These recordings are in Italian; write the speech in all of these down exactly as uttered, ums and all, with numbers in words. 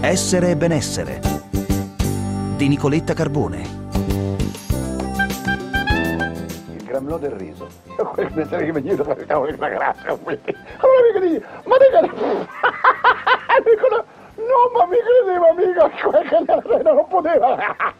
Essere e benessere di Nicoletta Carbone. Il gramlò del riso. Pensare che mi dico la grazia, allora mi dico, ma dica, dicono, no, ma mi credeva mica che non poteva.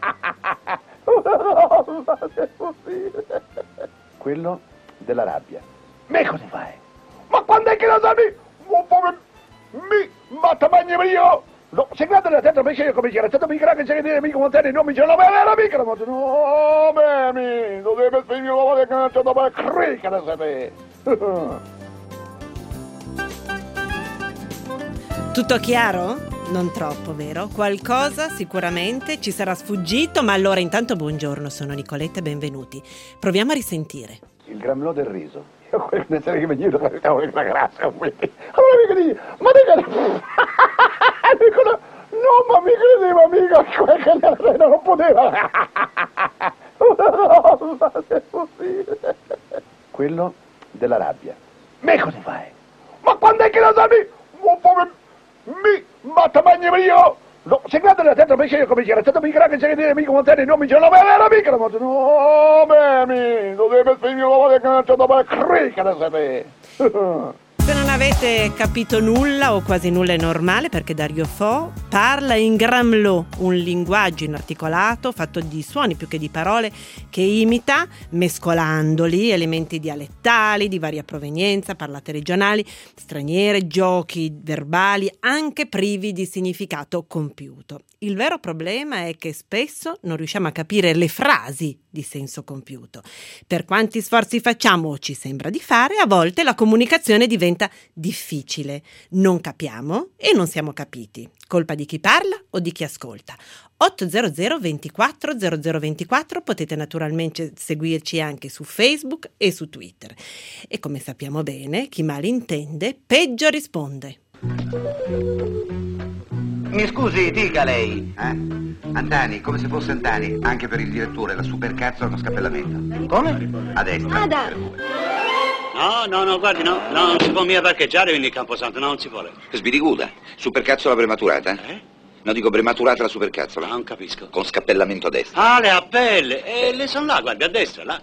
No, ma è possibile. Quello della rabbia. Me cosa fai? Ma quando è che lo sai? Mi, ma te mangi io? No, se guarda la testa perché io come c'era, stato mi crea che c'è che dire mica con te, non mi c'è la vera mica, ma no, beh, mi, non deve essere mio lavoro che non c'è da fare crica da sapere. Tutto chiaro? Non troppo, vero? Qualcosa sicuramente ci sarà sfuggito, ma allora intanto buongiorno, sono Nicoletta e benvenuti. Proviamo a risentire. Il gramlò del riso. Io pensare che mi dico la grazia, allora mi dico, ma dica, dicono, no, ma mi credeva mica che non poteva. No, ma è possibile. Quello della rabbia. Me cosa fai? Ma quando è che lo sai? Mi, ma te mangi io? No, se guarda la testa perché io come c'era, stato mi crea che c'è che dire mica con te, non mi c'è la vera mica, ma no, beh, mi, non deve essere mio lavoro che non c'è da fare crica da sapere. Se non avete capito nulla o quasi nulla è normale, perché Dario Fo parla in gramlò, un linguaggio inarticolato fatto di suoni più che di parole, che imita, mescolandoli, elementi dialettali di varia provenienza, parlate regionali, straniere, giochi verbali, anche privi di significato compiuto. Il vero problema è che spesso non riusciamo a capire le frasi di senso compiuto. Per quanti sforzi facciamo o ci sembra di fare, a volte la comunicazione diventa difficile. Non capiamo e non siamo capiti. Colpa di chi parla o di chi ascolta? otto zero zero ventiquattro zero zero ventiquattro, potete naturalmente seguirci anche su Facebook e su Twitter. E come sappiamo bene, chi malintende peggio risponde. Mi scusi, dica lei. Eh? Antani, come se fosse Antani. Anche per il direttore, la supercazzo è uno scappellamento. Come? A destra. Ah, da. No, no, no, guardi, no, no, non si può mica parcheggiare in Camposanto, no, non si vuole. Sbiriguda. Supercazzola prematurata? Eh? No, dico prematurata la supercazzola. Non capisco. Con scappellamento a destra. Ah, le appelle. E le sono là, guardi, a destra, là.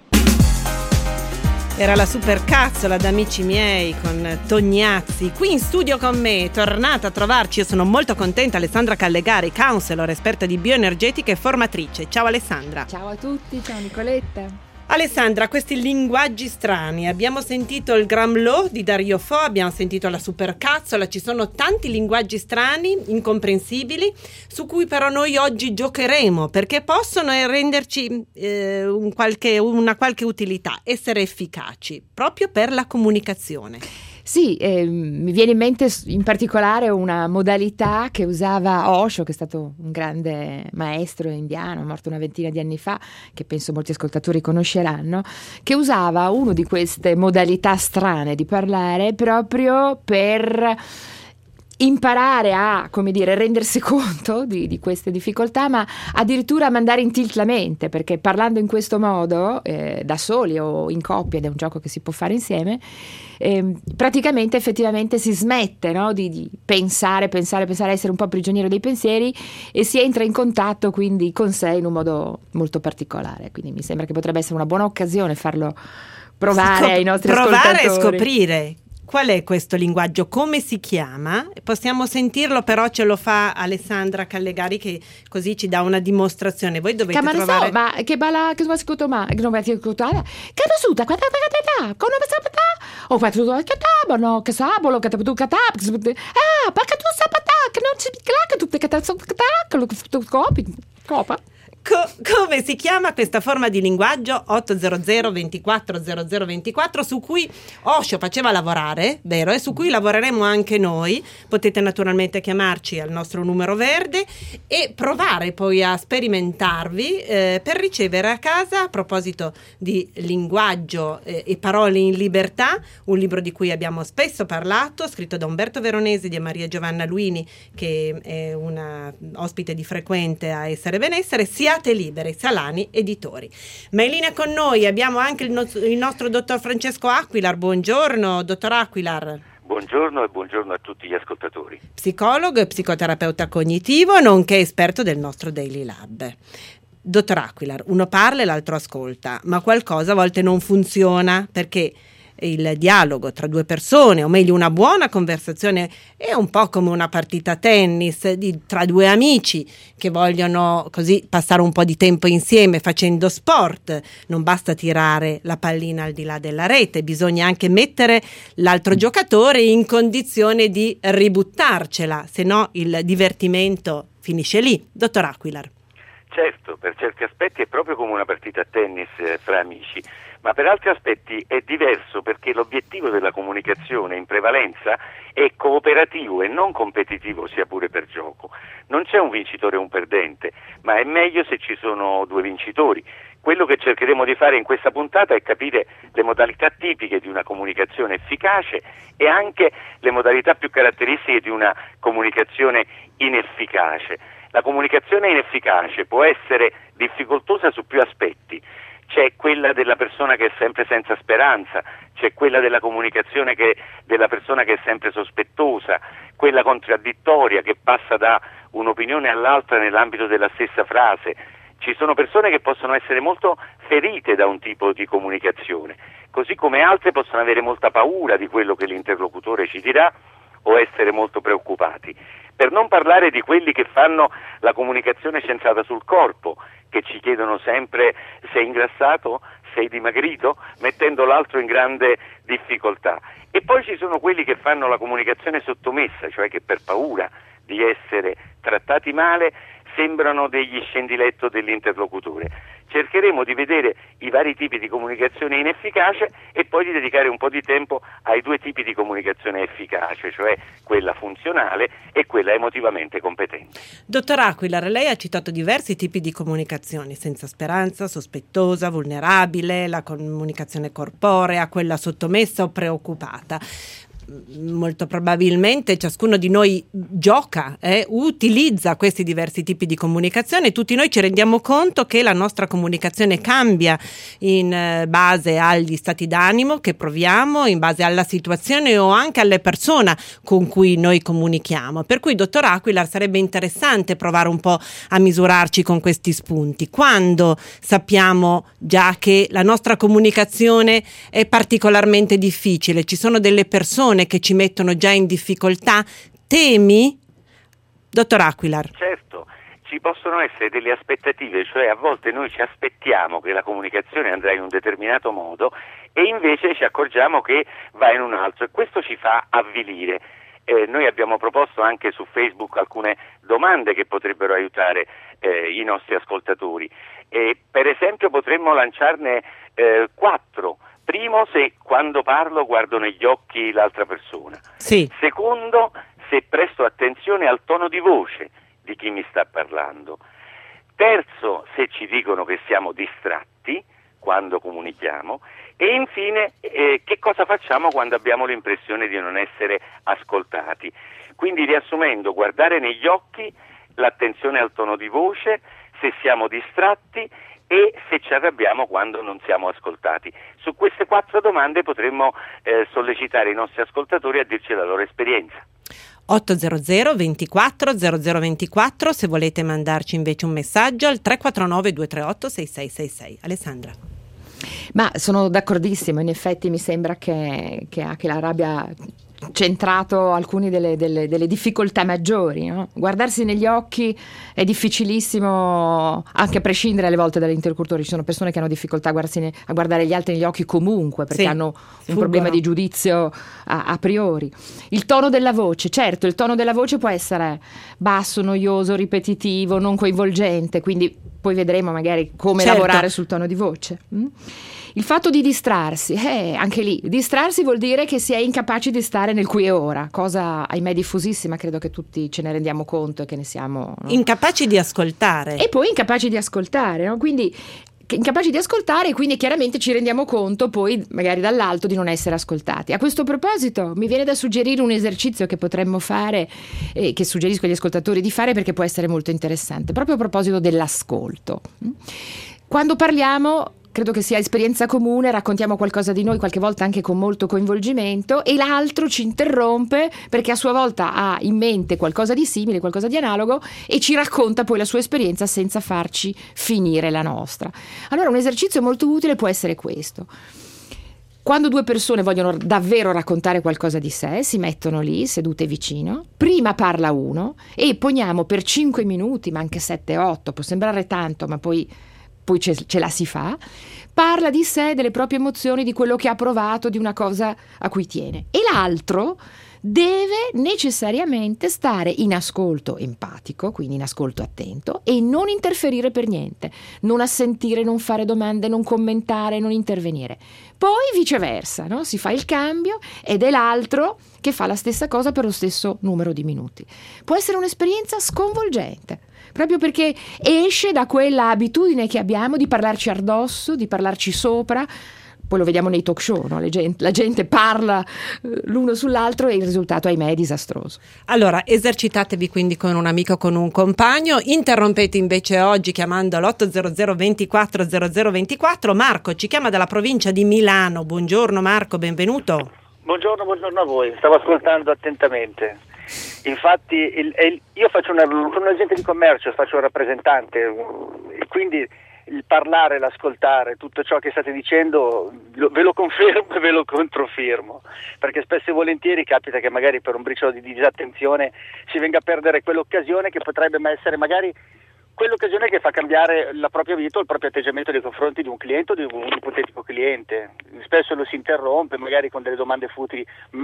Era la supercazzola d'Amici miei con Tognazzi. Qui in studio con me, tornata a trovarci, io sono molto contenta, Alessandra Callegari, counselor, esperta di bioenergetica e formatrice. Ciao Alessandra. Ciao a tutti, ciao Nicoletta. Alessandra, questi linguaggi strani, abbiamo sentito il gramlò di Dario Fo, abbiamo sentito la supercazzola, ci sono tanti linguaggi strani, incomprensibili, su cui però noi oggi giocheremo, perché possono renderci eh, un qualche, una qualche utilità, essere efficaci, proprio per la comunicazione. Sì, eh, mi viene in mente in particolare una modalità che usava Osho, che è stato un grande maestro indiano, morto una ventina di anni fa, che penso molti ascoltatori conosceranno, che usava una di queste modalità strane di parlare proprio per imparare a, come dire, rendersi conto di, di queste difficoltà, ma addirittura mandare in tilt la mente, perché parlando in questo modo, eh, da soli o in coppia, ed è un gioco che si può fare insieme, eh, praticamente effettivamente si smette, no, di, di pensare, pensare, pensare, essere un po' prigioniero dei pensieri, e si entra in contatto quindi con sé in un modo molto particolare. Quindi mi sembra che potrebbe essere una buona occasione farlo provare Scop- ai nostri provare ascoltatori. Provare e scoprire. Qual è questo linguaggio? Come si chiama? Possiamo sentirlo, però ce lo fa Alessandra Callegari, che così ci dà una dimostrazione. Voi dovete Camane trovare... so, ma che balla, che si ascolta ma che non va a ascoltare. Che non suda, quanta quanta con una sapata. O fatto tutto che tabano, che sabolo, che tu catap. Ah, perché tu sapata che non si clacca tutte che tazzo che lo scopi. Copa. Co- come si chiama questa forma di linguaggio? otto zero zero ventiquattro zero zero ventiquattro, su cui Osho faceva lavorare, vero? E su cui lavoreremo anche noi. Potete naturalmente chiamarci al nostro numero verde e provare poi a sperimentarvi eh, per ricevere a casa, a proposito di linguaggio eh, e parole in libertà, un libro di cui abbiamo spesso parlato, scritto da Umberto Veronesi e da Maria Giovanna Luini, che è una ospite di frequente a Essere Benessere. Siate libere, Salani Editori. Ma in linea con noi abbiamo anche il, no- il nostro dottor Francesco Aquilar. Buongiorno, dottor Aquilar. Buongiorno e buongiorno a tutti gli ascoltatori. Psicologo e psicoterapeuta cognitivo, nonché esperto del nostro Daily Lab. Dottor Aquilar, uno parla e l'altro ascolta, ma qualcosa a volte non funziona perché il dialogo tra due persone, o meglio una buona conversazione, è un po' come una partita a tennis di, tra due amici che vogliono così passare un po' di tempo insieme facendo sport. Non basta tirare la pallina al di là della rete, bisogna anche mettere l'altro giocatore in condizione di ributtarcela, se no il divertimento finisce lì. Dottor Aquilar. Certo, per certi aspetti è proprio come una partita a tennis eh, fra amici, ma per altri aspetti è diverso perché l'obiettivo della comunicazione in prevalenza è cooperativo e non competitivo, sia pure per gioco. Non c'è un vincitore e un perdente, ma è meglio se ci sono due vincitori. Quello che cercheremo di fare in questa puntata è capire le modalità tipiche di una comunicazione efficace e anche le modalità più caratteristiche di una comunicazione inefficace. La comunicazione inefficace può essere difficoltosa su più aspetti. C'è quella della persona che è sempre senza speranza, c'è quella della comunicazione che, della persona che è sempre sospettosa, quella contraddittoria che passa da un'opinione all'altra nell'ambito della stessa frase. Ci sono persone che possono essere molto ferite da un tipo di comunicazione, così come altre possono avere molta paura di quello che l'interlocutore ci dirà o essere molto preoccupati. Per non parlare di quelli che fanno la comunicazione centrata sul corpo, che ci chiedono sempre sei ingrassato, sei dimagrito, mettendo l'altro in grande difficoltà. E poi ci sono quelli che fanno la comunicazione sottomessa, cioè che per paura di essere trattati male sembrano degli scendiletto dell'interlocutore. Cercheremo di vedere i vari tipi di comunicazione inefficace e poi di dedicare un po' di tempo ai due tipi di comunicazione efficace, cioè quella funzionale e quella emotivamente competente. Dottor Aquilar, lei ha citato diversi tipi di comunicazioni: senza speranza, sospettosa, vulnerabile, la comunicazione corporea, quella sottomessa o preoccupata. Molto probabilmente ciascuno di noi gioca, eh, utilizza questi diversi tipi di comunicazione. Tutti noi ci rendiamo conto che la nostra comunicazione cambia in eh, base agli stati d'animo che proviamo, in base alla situazione o anche alle persone con cui noi comunichiamo. Per cui, dottor Aquilar, sarebbe interessante provare un po' a misurarci con questi spunti. Quando sappiamo già che la nostra comunicazione è particolarmente difficile, ci sono delle persone che ci mettono già in difficoltà, temi? Dottor Aquilar. Certo, ci possono essere delle aspettative, cioè a volte noi ci aspettiamo che la comunicazione andrà in un determinato modo e invece ci accorgiamo che va in un altro e questo ci fa avvilire. Eh, noi abbiamo proposto anche su Facebook alcune domande che potrebbero aiutare eh, i nostri ascoltatori. E per esempio potremmo lanciarne eh, quattro. Primo, se quando parlo guardo negli occhi l'altra persona. Sì. Secondo, se presto attenzione al tono di voce di chi mi sta parlando. Terzo, se ci dicono che siamo distratti quando comunichiamo. E infine, eh, che cosa facciamo quando abbiamo l'impressione di non essere ascoltati. Quindi, riassumendo, guardare negli occhi, l'attenzione al tono di voce, se siamo distratti e se ci arrabbiamo quando non siamo ascoltati. Su queste quattro domande potremmo eh, sollecitare i nostri ascoltatori a dirci la loro esperienza. ottocento ventiquattro zero zero ventiquattro, se volete mandarci invece un messaggio al tre quattro nove due tre otto sei sei sei sei. Alessandra. Ma sono d'accordissimo, in effetti mi sembra che, che anche la rabbia centrato alcune delle, delle, delle difficoltà maggiori, no? Guardarsi negli occhi è difficilissimo, anche a prescindere alle volte dall'interlocutore. Ci sono persone che hanno difficoltà a, guardarsi, a guardare gli altri negli occhi comunque perché sì, hanno un fuggono. problema di giudizio a, a priori. Il tono della voce, certo, il tono della voce può essere basso, noioso, ripetitivo, non coinvolgente, quindi poi vedremo magari come certo. lavorare sul tono di voce. Mm? Il fatto di distrarsi, eh, anche lì, distrarsi vuol dire che si è incapaci di stare nel qui e ora, cosa ahimè diffusissima, credo che tutti ce ne rendiamo conto e che ne siamo... No? Incapaci di ascoltare. E poi incapaci di ascoltare, no? Quindi incapaci di ascoltare e quindi chiaramente ci rendiamo conto poi magari dall'alto di non essere ascoltati. A questo proposito mi viene da suggerire un esercizio che potremmo fare e che suggerisco agli ascoltatori di fare perché può essere molto interessante, proprio a proposito dell'ascolto. Quando parliamo credo che sia esperienza comune, raccontiamo qualcosa di noi, qualche volta anche con molto coinvolgimento, e l'altro ci interrompe perché a sua volta ha in mente qualcosa di simile, qualcosa di analogo, e ci racconta poi la sua esperienza senza farci finire la nostra. Allora un esercizio molto utile può essere questo. Quando due persone vogliono davvero raccontare qualcosa di sé, si mettono lì sedute vicino, prima parla uno e poniamo per cinque minuti, ma anche sette otto, può sembrare tanto, ma poi, poi ce, ce la si fa, parla di sé, delle proprie emozioni, di quello che ha provato, di una cosa a cui tiene. E l'altro deve necessariamente stare in ascolto empatico, quindi in ascolto attento, e non interferire per niente, non assentire, non fare domande, non commentare, non intervenire. Poi viceversa, no? Si fa il cambio ed è l'altro che fa la stessa cosa per lo stesso numero di minuti. Può essere un'esperienza sconvolgente, proprio perché esce da quella abitudine che abbiamo di parlarci addosso, di parlarci sopra. Poi lo vediamo nei talk show, no? Le gente, la gente parla l'uno sull'altro e il risultato, ahimè, è disastroso. Allora, esercitatevi quindi con un amico, con un compagno. Interrompete invece oggi chiamando l'otto zero zero ventiquattro zero zero ventiquattro. Marco ci chiama dalla provincia di Milano. Buongiorno Marco, benvenuto. Buongiorno, buongiorno a voi. Stavo ascoltando attentamente. Infatti il, il, io faccio una, sono un agente di commercio, faccio un rappresentante, e quindi il parlare, l'ascoltare, tutto ciò che state dicendo lo, ve lo confermo e ve lo controfirmo, perché spesso e volentieri capita che magari per un briciolo di disattenzione si venga a perdere quell'occasione che potrebbe essere magari quell'occasione che fa cambiare la propria vita o il proprio atteggiamento nei confronti di un cliente o di un ipotetico cliente. Spesso lo si interrompe magari con delle domande futili,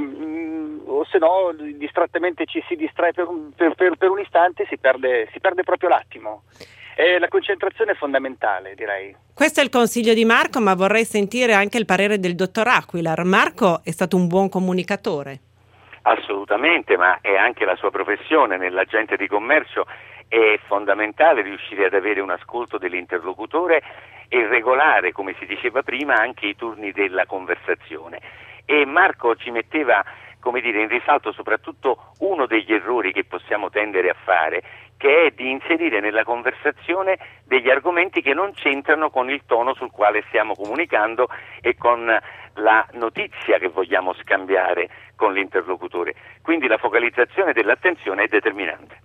mm, o se no distrattamente ci si distrae per un, per, per, per un istante e si perde, si perde proprio l'attimo. E la concentrazione è fondamentale, direi. Questo è il consiglio di Marco, ma vorrei sentire anche il parere del dottor Aquilar. Marco è stato un buon comunicatore. Assolutamente, ma è anche la sua professione. Nell'agente di commercio è fondamentale riuscire ad avere un ascolto dell'interlocutore e regolare, come si diceva prima, anche i turni della conversazione. E Marco ci metteva, come dire, in risalto soprattutto uno degli errori che possiamo tendere a fare, che è di inserire nella conversazione degli argomenti che non c'entrano con il tono sul quale stiamo comunicando e con la notizia che vogliamo scambiare con l'interlocutore. Quindi la focalizzazione dell'attenzione è determinante.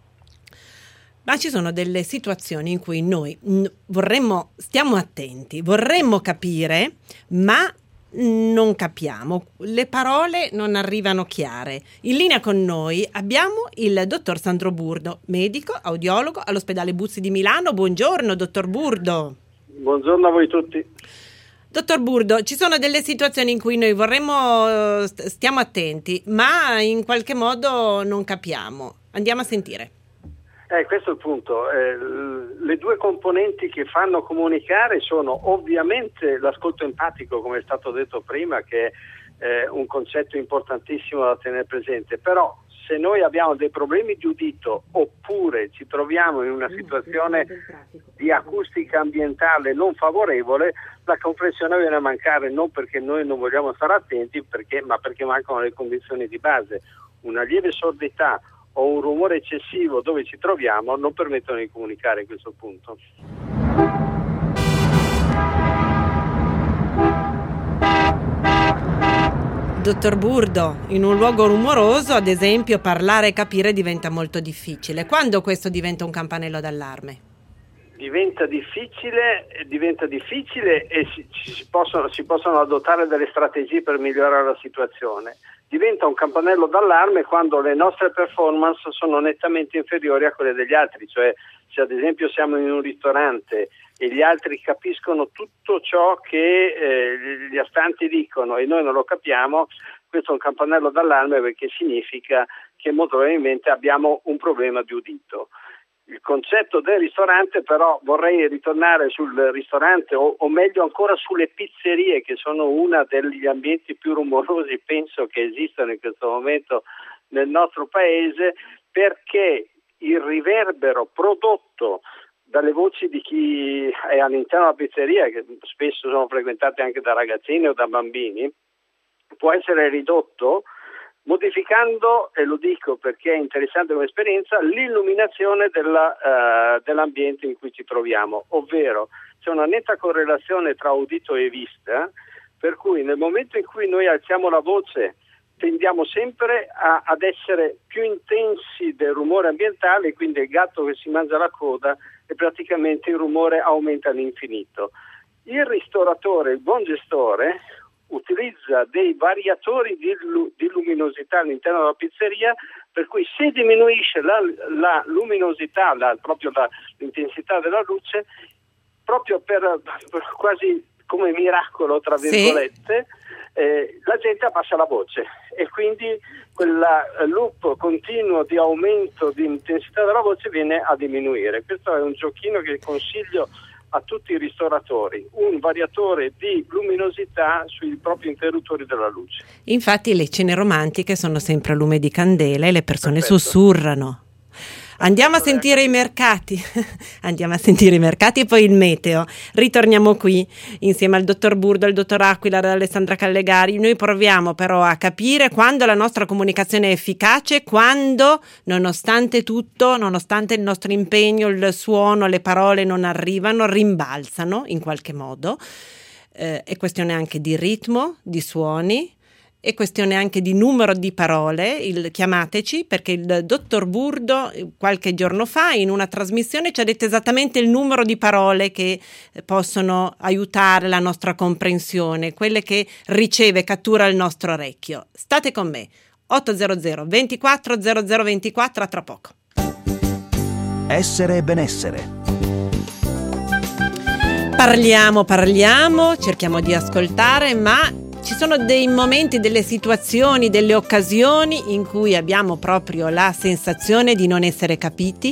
Ma ci sono delle situazioni in cui noi vorremmo, stiamo attenti, vorremmo capire, ma non capiamo, le parole non arrivano chiare. In linea con noi abbiamo il dottor Sandro Burdo, medico, audiologo all'ospedale Buzzi di Milano. Buongiorno dottor Burdo. Buongiorno a voi tutti. Dottor Burdo, ci sono delle situazioni in cui noi vorremmo, stiamo attenti, ma in qualche modo non capiamo. Andiamo a sentire. Eh, questo è il punto. Eh, le due componenti che fanno comunicare sono ovviamente l'ascolto empatico, come è stato detto prima, che è eh, un concetto importantissimo da tenere presente, però se noi abbiamo dei problemi di udito oppure ci troviamo in una situazione di acustica ambientale non favorevole, la comprensione viene a mancare, non perché noi non vogliamo stare attenti, perché, ma perché mancano le condizioni di base. Una lieve sordità o un rumore eccessivo dove ci troviamo non permettono di comunicare a questo punto. Dottor Burdo, in un luogo rumoroso, ad esempio, parlare e capire diventa molto difficile. Quando questo diventa un campanello d'allarme? Diventa difficile, diventa difficile e si, si, possono, si possono adottare delle strategie per migliorare la situazione. Diventa un campanello d'allarme quando le nostre performance sono nettamente inferiori a quelle degli altri, cioè se ad esempio siamo in un ristorante e gli altri capiscono tutto ciò che eh, gli astanti dicono e noi non lo capiamo, questo è un campanello d'allarme perché significa che molto probabilmente abbiamo un problema di udito. Il concetto del ristorante, però, vorrei ritornare sul ristorante o, o meglio ancora sulle pizzerie, che sono uno degli ambienti più rumorosi, penso, che esistono in questo momento nel nostro paese, perché il riverbero prodotto dalle voci di chi è all'interno della pizzeria, che spesso sono frequentate anche da ragazzini o da bambini, può essere ridotto modificando, e lo dico perché è interessante come esperienza, l'illuminazione della, uh, dell'ambiente in cui ci troviamo, ovvero c'è una netta correlazione tra udito e vista, per cui nel momento in cui noi alziamo la voce tendiamo sempre a, ad essere più intensi del rumore ambientale, quindi il gatto che si mangia la coda e praticamente il rumore aumenta all'infinito. Il ristoratore, il buon gestore, utilizza dei variatori di, di luminosità all'interno della pizzeria, per cui se diminuisce la, la luminosità, la, proprio la, l'intensità della luce, proprio per, per quasi come miracolo, tra virgolette, sì. eh, la gente abbassa la voce e quindi quel loop continuo di aumento di intensità della voce viene a diminuire. Questo è un giochino che consiglio a tutti i ristoratori, un variatore di luminosità sui propri interruttori della luce. Infatti le cene romantiche sono sempre a lume di candela e le persone Perfetto. sussurrano. Andiamo a sentire i mercati, andiamo a sentire i mercati e poi il meteo. Ritorniamo qui insieme al dottor Burdo, al dottor Aquila, ad Alessandra Callegari. Noi proviamo però a capire quando la nostra comunicazione è efficace, quando nonostante tutto, nonostante il nostro impegno, il suono, le parole non arrivano, rimbalzano in qualche modo. Eh, è questione anche di ritmo, di suoni. È questione anche di numero di parole. Il, chiamateci, perché il dottor Burdo qualche giorno fa in una trasmissione ci ha detto esattamente il numero di parole che possono aiutare la nostra comprensione, quelle che riceve, cattura il nostro orecchio. State con me, ottocento ventiquattro zero zero ventiquattro, a tra poco. Essere e benessere. Parliamo, parliamo, cerchiamo di ascoltare, ma ci sono dei momenti, delle situazioni, delle occasioni in cui abbiamo proprio la sensazione di non essere capiti,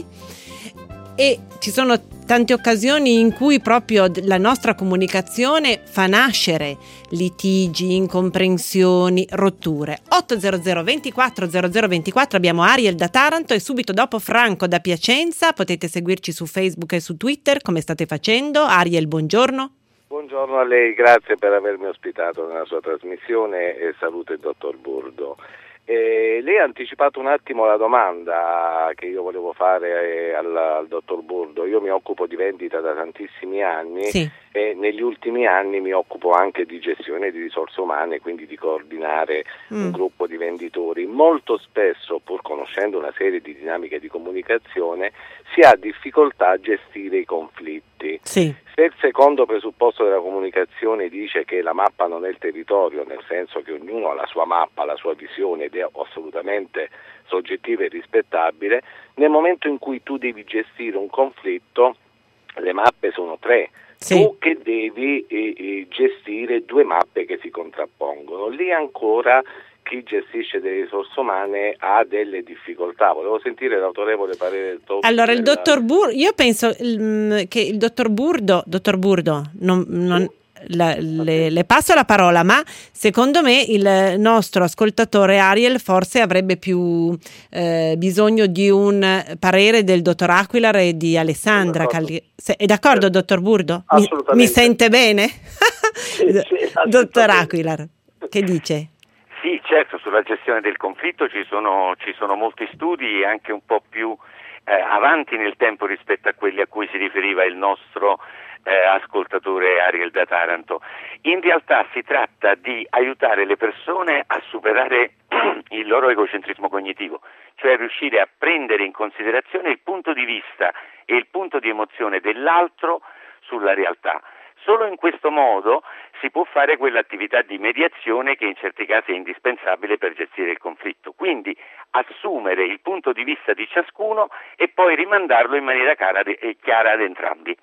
e ci sono tante occasioni in cui proprio la nostra comunicazione fa nascere litigi, incomprensioni, rotture. ottocento ventiquattro zero zero ventiquattro, abbiamo Ariel da Taranto e subito dopo Franco da Piacenza. Potete seguirci su Facebook e su Twitter, come state facendo. Ariel, buongiorno. Buongiorno a lei, grazie per avermi ospitato nella sua trasmissione e saluto il dottor Burdo. Eh, lei ha anticipato un attimo la domanda che io volevo fare al, al dottor Burdo. Io mi occupo di vendita da tantissimi anni, sì. E negli ultimi anni mi occupo anche di gestione di risorse umane, quindi di coordinare mm. un gruppo di venditori. Molto spesso, pur conoscendo una serie di dinamiche di comunicazione, si ha difficoltà a gestire i conflitti. Sì. Se il secondo presupposto della comunicazione dice che la mappa non è il territorio, nel senso che ognuno ha la sua mappa, la sua visione ed è assolutamente soggettiva e rispettabile, nel momento in cui tu devi gestire un conflitto, le mappe sono tre. Sì. Tu che devi eh, eh, gestire due mappe che si contrappongono. Lì ancora chi gestisce delle risorse umane ha delle difficoltà. Volevo sentire l'autorevole parere del dottor. Allora il dottor Burdo, io penso il, che il dottor Burdo, dottor Burdo, non, non, la, le, le passo la parola, ma secondo me il nostro ascoltatore Ariel forse avrebbe più eh, bisogno di un parere del dottor Aquilar e di Alessandra. D'accordo. Calli- Se, è d'accordo, dottor Burdo? Mi, Assolutamente. mi sente bene? Sì, sì, dottor Aquilar, che dice? Sì, certo, sulla gestione del conflitto ci sono, ci sono molti studi, anche un po' più eh, avanti nel tempo rispetto a quelli a cui si riferiva il nostro eh, ascoltatore Ariel da Taranto. In realtà si tratta di aiutare le persone a superare il loro egocentrismo cognitivo, cioè riuscire a prendere in considerazione il punto di vista e il punto di emozione dell'altro sulla realtà. Solo in questo modo si può fare quell'attività di mediazione che in certi casi è indispensabile per gestire il conflitto. Quindi assumere il punto di vista di ciascuno e poi rimandarlo in maniera chiara, chiara ad entrambi.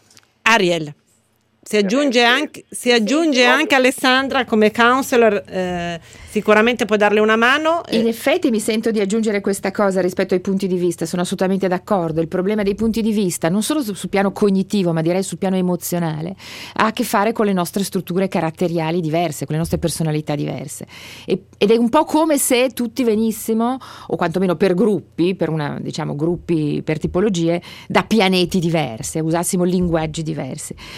Ariel, si aggiunge anche, si aggiunge anche Alessandra come counselor, eh, sicuramente può darle una mano. In effetti mi sento di aggiungere questa cosa rispetto ai punti di vista, sono assolutamente d'accordo. Il problema dei punti di vista, non solo sul, sul piano cognitivo, ma direi sul piano emozionale, ha a che fare con le nostre strutture caratteriali diverse, con le nostre personalità diverse. E, ed è un po' come se tutti venissimo, o quantomeno per gruppi, per una, diciamo gruppi per tipologie, da pianeti diversi, usassimo linguaggi diversi. Un esercizio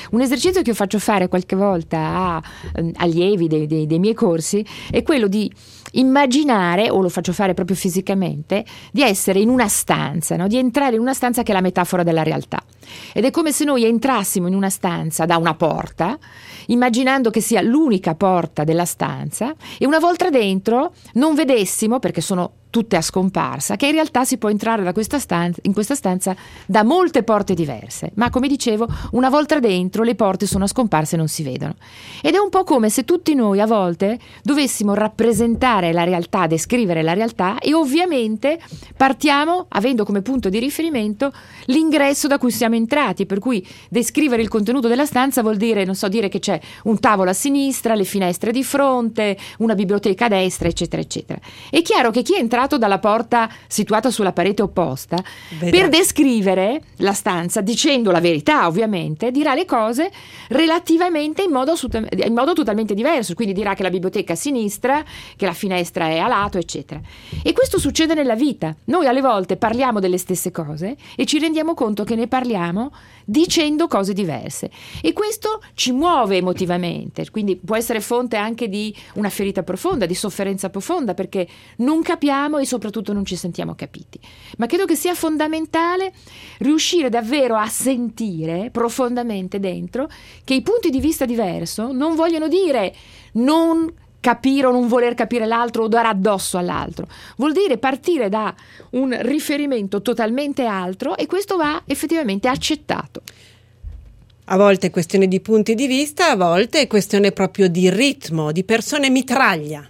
esercizio che io faccio fare qualche volta a eh, allievi dei, dei, dei miei corsi è quello di immaginare, o lo faccio fare proprio fisicamente, di essere in una stanza, no? Di entrare in una stanza che è la metafora della realtà. Ed è come se noi entrassimo in una stanza da una porta, immaginando che sia l'unica porta della stanza, e una volta dentro non vedessimo, perché sono tutte a scomparsa, che in realtà si può entrare da questa stanza, in questa stanza da molte porte diverse, ma come dicevo, una volta dentro le porte sono a scomparsa e non si vedono. Ed è un po' come se tutti noi a volte dovessimo rappresentare la realtà, descrivere la realtà, e ovviamente partiamo avendo come punto di riferimento l'ingresso da cui siamo entrati, per cui descrivere il contenuto della stanza vuol dire, non so, dire che c'è un tavolo a sinistra, le finestre di fronte, una biblioteca a destra, eccetera eccetera. È chiaro che chi è entrato dalla porta situata sulla parete opposta, Vedrà. per descrivere la stanza, dicendo la verità ovviamente, dirà le cose relativamente in modo, in modo totalmente diverso, quindi dirà che la biblioteca è a sinistra, che la finestra è a lato, eccetera. E questo succede nella vita. Noi alle volte parliamo delle stesse cose e ci rendiamo conto che ne parliamo dicendo cose diverse, e questo ci muove emotivamente, quindi può essere fonte anche di una ferita profonda, di sofferenza profonda, perché non capiamo e soprattutto non ci sentiamo capiti. Ma credo che sia fondamentale riuscire davvero a sentire profondamente dentro che i punti di vista diverso non vogliono dire non capire o non voler capire l'altro o dare addosso all'altro, vuol dire partire da un riferimento totalmente altro, e questo va effettivamente accettato. A volte è questione di punti di vista, a volte è questione proprio di ritmo, di persone mitraglia.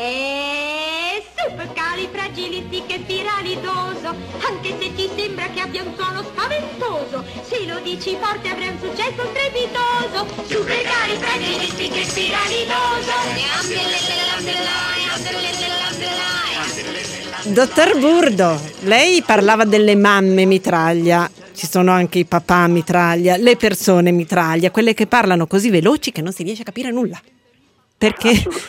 E supercalifragilistichespiralidoso, anche se ti sembra che abbia un suono spaventoso, se lo dici forte avrai un successo strepitoso. Supercalifragilistichespiralidoso. Dottor Burdo, lei parlava delle mamme mitraglia. Ci sono anche i papà mitraglia, le persone mitraglia, quelle che parlano così veloci che non si riesce a capire nulla. Perché?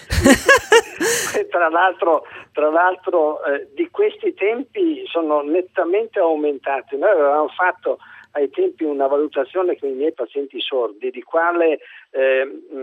tra l'altro, tra l'altro eh, di questi tempi sono nettamente aumentati. Noi avevamo fatto ai tempi una valutazione con i miei pazienti sordi di quale eh,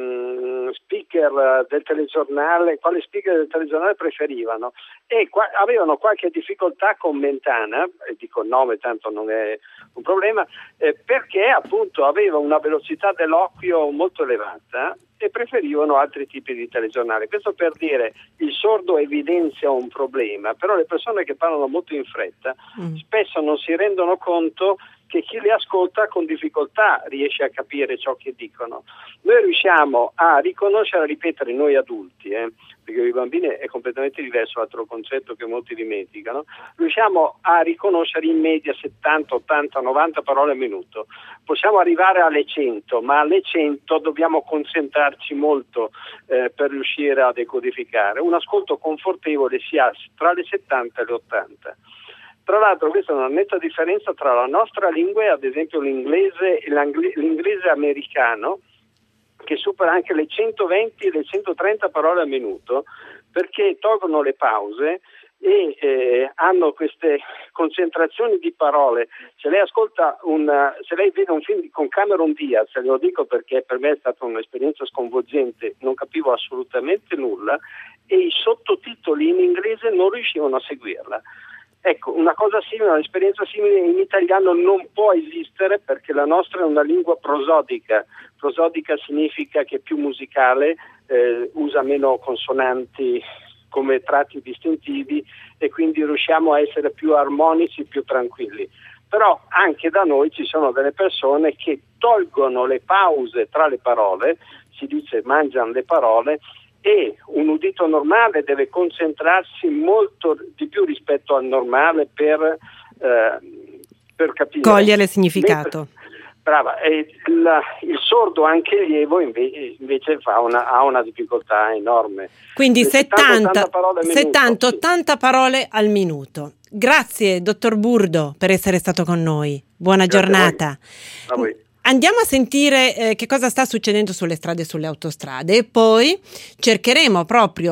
mh, speaker del telegiornale, quale speaker del telegiornale preferivano, e qua, avevano qualche difficoltà con Mentana, e dico il nome tanto non è un problema, eh, perché appunto aveva una velocità dell'occhio molto elevata e preferivano altri tipi di telegiornale. Questo per dire, il sordo evidenzia un problema, però le persone che parlano molto in fretta mm. spesso non si rendono conto che chi li ascolta con difficoltà riesce a capire ciò che dicono. Noi riusciamo a riconoscere, a ripetere, noi adulti, eh, perché i bambini è completamente diverso, altro concetto che molti dimenticano, riusciamo a riconoscere in media settanta, ottanta, novanta parole al minuto. Possiamo arrivare alle cento, ma alle cento dobbiamo concentrarci molto eh, per riuscire a decodificare. Un ascolto confortevole si ha tra le settanta e le ottanta. Tra l'altro questa è una netta differenza tra la nostra lingua e ad esempio l'inglese e l'inglese americano, che supera anche le centoventi e le centotrenta parole al minuto, perché tolgono le pause e eh, hanno queste concentrazioni di parole. Se lei ascolta un, se lei vede un film con Cameron Diaz, se lo dico perché per me è stata un'esperienza sconvolgente, non capivo assolutamente nulla e i sottotitoli in inglese non riuscivano a seguirla. Ecco, una cosa simile, un'esperienza simile in italiano non può esistere, perché la nostra è una lingua prosodica. Prosodica significa che è più musicale, eh, usa meno consonanti come tratti distintivi e quindi riusciamo a essere più armonici, più tranquilli. Però anche da noi ci sono delle persone che tolgono le pause tra le parole, si dice mangiano le parole, e un udito normale deve concentrarsi molto di più rispetto al normale per, eh, per capire. Cogliere il significato. Mentre, brava, e il, il sordo anche lievo invece, invece fa una, ha una difficoltà enorme. Quindi settanta settanta ottanta parole al minuto. Grazie, dottor Burdo, per essere stato con noi. Buona Grazie giornata. A voi. A voi. Andiamo a sentire eh, che cosa sta succedendo sulle strade e sulle autostrade, e poi cercheremo proprio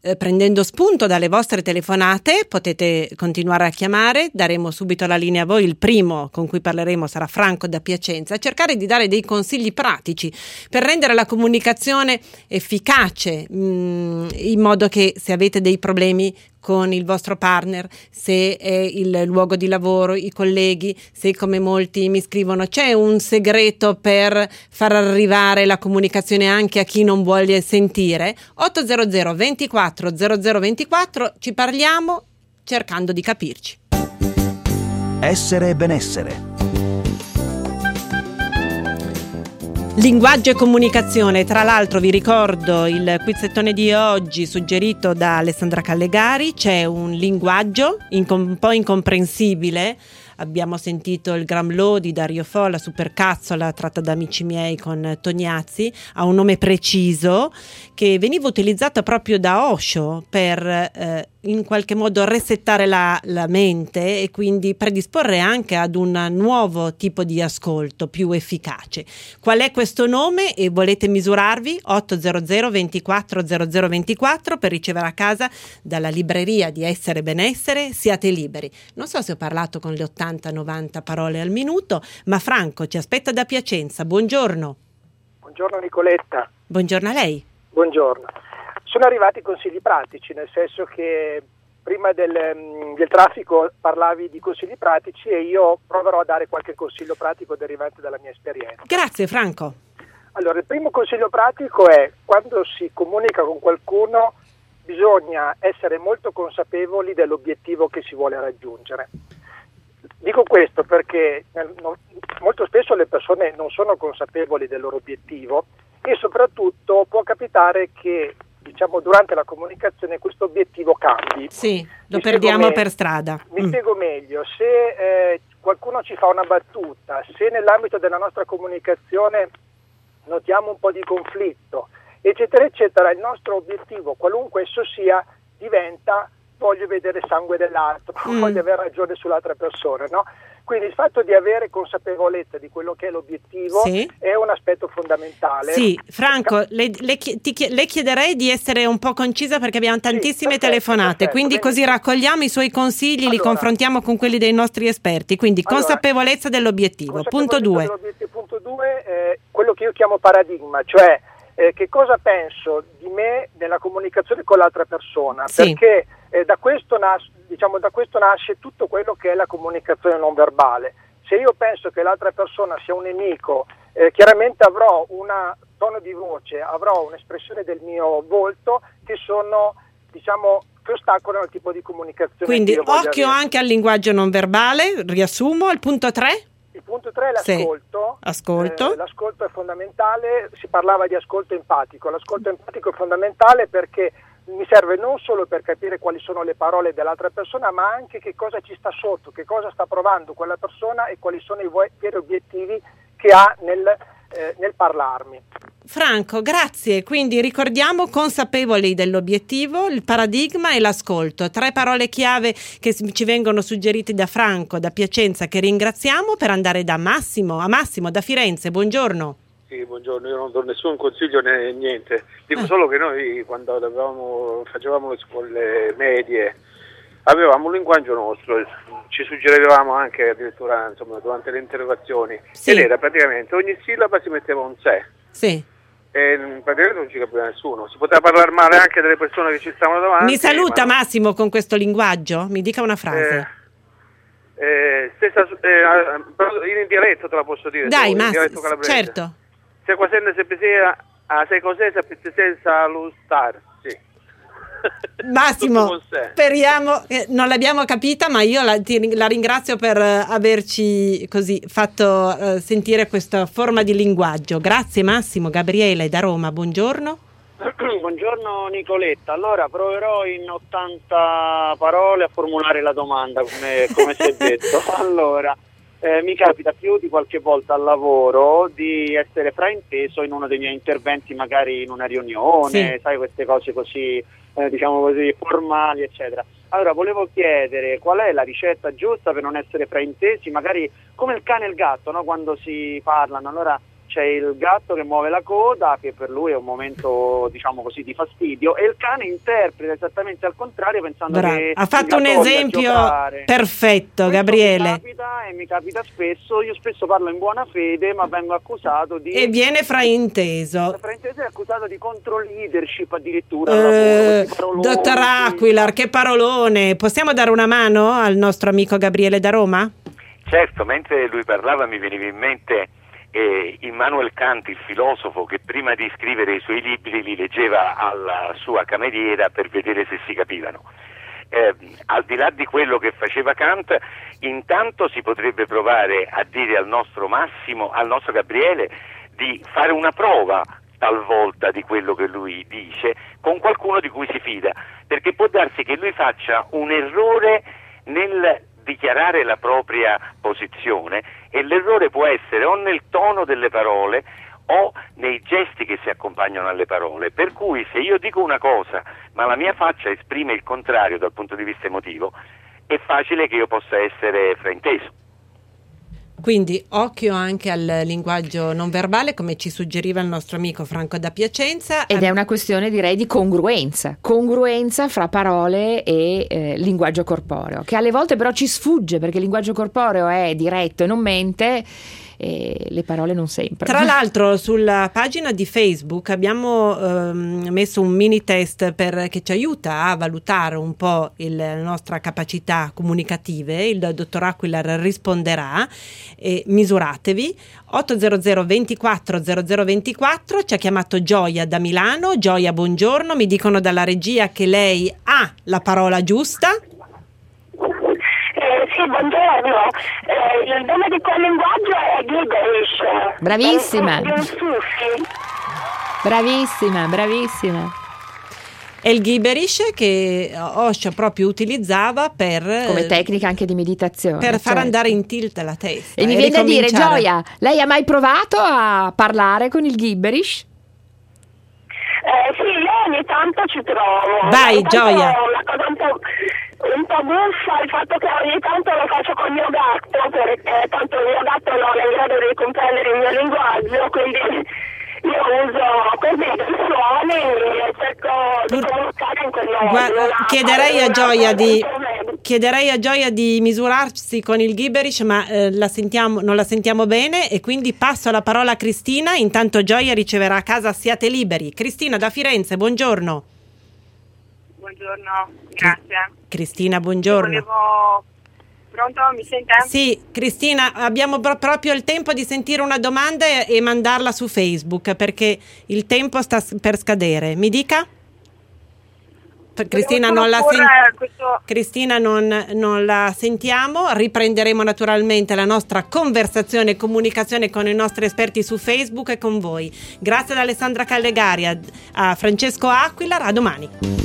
eh, prendendo spunto dalle vostre telefonate, potete continuare a chiamare, daremo subito la linea a voi. Il primo con cui parleremo sarà Franco da Piacenza, cercare di dare dei consigli pratici per rendere la comunicazione efficace, mh, in modo che se avete dei problemi con il vostro partner, se è il luogo di lavoro, i colleghi, se come molti mi scrivono c'è un segreto per far arrivare la comunicazione anche a chi non vuole sentire, ottocento ventiquattro zero zero ventiquattro, ci parliamo cercando di capirci. Essere e benessere. Linguaggio e comunicazione. Tra l'altro vi ricordo il quizzettone di oggi suggerito da Alessandra Callegari. C'è un linguaggio incom- un po' incomprensibile. Abbiamo sentito il Gramlow di Dario Fo, la supercazzola tratta da Amici miei con Tognazzi, ha un nome preciso che veniva utilizzato proprio da Osho per eh, in qualche modo resettare la, la mente e quindi predisporre anche ad un nuovo tipo di ascolto più efficace. Qual è questo nome e volete misurarvi? ottocento ventiquattro zero zero ventiquattro per ricevere a casa dalla libreria di Essere Benessere. Siate liberi. Non so se ho parlato con le ottanta novanta parole al minuto, ma Franco ci aspetta da Piacenza. Buongiorno. Buongiorno Nicoletta. Buongiorno a lei. Buongiorno. Sono arrivati consigli pratici, nel senso che prima del, del traffico parlavi di consigli pratici e io proverò a dare qualche consiglio pratico derivante dalla mia esperienza. Grazie Franco. Allora, il primo consiglio pratico è: quando si comunica con qualcuno bisogna essere molto consapevoli dell'obiettivo che si vuole raggiungere. Dico questo perché molto spesso le persone non sono consapevoli del loro obiettivo e soprattutto può capitare che, diciamo, durante la comunicazione questo obiettivo cambi. Sì, lo perdiamo per strada. Mi mm. spiego meglio. Se eh, qualcuno ci fa una battuta, se nell'ambito della nostra comunicazione notiamo un po' di conflitto, eccetera, eccetera, il nostro obiettivo, qualunque esso sia, diventa: voglio vedere sangue dell'altro, mm. voglio avere ragione sull'altra persona, no? Quindi il fatto di avere consapevolezza di quello che è l'obiettivo sì. è un aspetto fondamentale. Sì, Franco, le, le, ti, le chiederei di essere un po' concisa perché abbiamo tantissime sì, perfetto, telefonate, perfetto, quindi benissimo. Così raccogliamo i suoi consigli, allora, li confrontiamo con quelli dei nostri esperti, quindi allora, consapevolezza dell'obiettivo. Punto due. Punto due, eh, quello che io chiamo paradigma, cioè eh, che cosa penso di me nella comunicazione con l'altra persona, sì. perché eh, da questo nasce diciamo da questo nasce tutto quello che è la comunicazione non verbale. Se io penso che l'altra persona sia un nemico, eh, chiaramente avrò un tono di voce, avrò un'espressione del mio volto che sono, diciamo, che ostacolano il tipo di comunicazione. Quindi che io voglio occhio avere. Anche al linguaggio non verbale, riassumo, il punto tre? Il punto tre è l'ascolto. Sì. Ascolto. Eh, l'ascolto è fondamentale, si parlava di ascolto empatico. L'ascolto empatico è fondamentale perché mi serve non solo per capire quali sono le parole dell'altra persona, ma anche che cosa ci sta sotto, che cosa sta provando quella persona e quali sono i veri obiettivi che ha nel, eh, nel parlarmi. Franco, grazie. Quindi ricordiamo: consapevoli dell'obiettivo, il paradigma e l'ascolto. Tre parole chiave che ci vengono suggerite da Franco, da Piacenza, che ringraziamo, per andare da Massimo, a Massimo da Firenze. Buongiorno. Sì, buongiorno, io non do nessun consiglio né niente, dico eh. solo che noi quando avevamo, facevamo le scuole medie avevamo un linguaggio nostro, ci suggerivamo anche addirittura, insomma, durante le interrogazioni, sì. ed era praticamente ogni sillaba si metteva un sé. Sì. E praticamente non ci capiva nessuno, si poteva parlare male anche delle persone che ci stavano davanti. Mi saluta ma... Massimo con questo linguaggio? Mi dica una frase. Eh, eh, stessa, eh, in dialetto te la posso dire. Dai, Massimo, certo. Se quasende se sia a se cos'è se senza lo star, sì. Massimo, speriamo, eh, non l'abbiamo capita, ma io la, ti, la ringrazio per uh, averci così fatto uh, sentire questa forma di linguaggio. Grazie Massimo. Gabriele da Roma, buongiorno. Buongiorno Nicoletta, allora proverò in ottanta parole a formulare la domanda come, come si è detto. Allora, Eh, mi capita più di qualche volta al lavoro di essere frainteso in uno dei miei interventi, magari in una riunione, sì. sai, queste cose così, eh, diciamo così, formali, eccetera. Allora, volevo chiedere qual è la ricetta giusta per non essere fraintesi, magari come il cane e il gatto, no? Quando si parlano, allora c'è il gatto che muove la coda, che per lui è un momento, diciamo così, di fastidio, e il cane interpreta esattamente al contrario, pensando Bravo. che Ha fatto un esempio perfetto, Gabriele. Mi capita, e mi capita spesso, io spesso parlo in buona fede, ma vengo accusato di... E viene frainteso. Frainteso è accusato di control-leadership addirittura. Eh, lavoro, dottor Aquilar, che parolone. Possiamo dare una mano al nostro amico Gabriele da Roma? Certo, mentre lui parlava mi veniva in mente eh, Immanuel Kant, il filosofo, che prima di scrivere i suoi libri li leggeva alla sua cameriera per vedere se si capivano. Eh, al di là di quello che faceva Kant, intanto si potrebbe provare a dire al nostro Massimo, al nostro Gabriele, di fare una prova talvolta di quello che lui dice con qualcuno di cui si fida, perché può darsi che lui faccia un errore nel dichiarare la propria posizione, e l'errore può essere o nel tono delle parole o nei gesti che si accompagnano alle parole, per cui se io dico una cosa ma la mia faccia esprime il contrario dal punto di vista emotivo, è facile che io possa essere frainteso. Quindi occhio anche al linguaggio non verbale, come ci suggeriva il nostro amico Franco da Piacenza. Ed è una questione, direi, di congruenza, congruenza fra parole e eh, linguaggio corporeo, che alle volte però ci sfugge, perché il linguaggio corporeo è diretto e non mente, e le parole non sempre. Tra l'altro sulla pagina di Facebook abbiamo ehm, messo un mini test per, che ci aiuta a valutare un po' il, le nostre capacità comunicative. Il dottor Aquilar risponderà, e misuratevi. Ottocento ventiquattro zero zero ventiquattro. Ci ha chiamato Gioia da Milano. Gioia, buongiorno, mi dicono dalla regia che lei ha la parola giusta. Eh, sì, buongiorno. Eh, il nome di quel linguaggio è gibberish. Bravissima. Di un sufi. Bravissima, bravissima. È il gibberish che Osho proprio utilizzava per come tecnica anche di meditazione, per far certo. andare in tilt la testa. E mi e viene a dire, ricominciare. Gioia, lei ha mai provato a parlare con il gibberish? Eh, sì, io ogni tanto ci provo. Vai, ogni tanto Gioia. Una cosa un po', un po' buffa il fatto che ogni tanto lo faccio con il mio gatto, perché tanto il mio gatto non è in grado di comprendere il mio linguaggio, quindi io uso così dei suoni e cerco di comunicare in quel modo. Guarda, chiederei a Gioia di chiederei a Gioia di misurarsi con il gibberish, ma eh, la sentiamo, non la sentiamo bene, e quindi passo la parola a Cristina. Intanto Gioia riceverà a casa Siate Liberi. Cristina da Firenze, buongiorno. Buongiorno, grazie. Cristina, buongiorno. Volevo... Pronto, mi sente? Sì, Cristina, abbiamo pro- proprio il tempo di sentire una domanda e, e mandarla su Facebook, perché il tempo sta s- per scadere. Mi dica? Cristina non, la sen- questo... Cristina non, non la sentiamo. Riprenderemo naturalmente la nostra conversazione e comunicazione con i nostri esperti su Facebook e con voi. Grazie ad Alessandra Callegari, a, a Francesco Aquilar, a domani.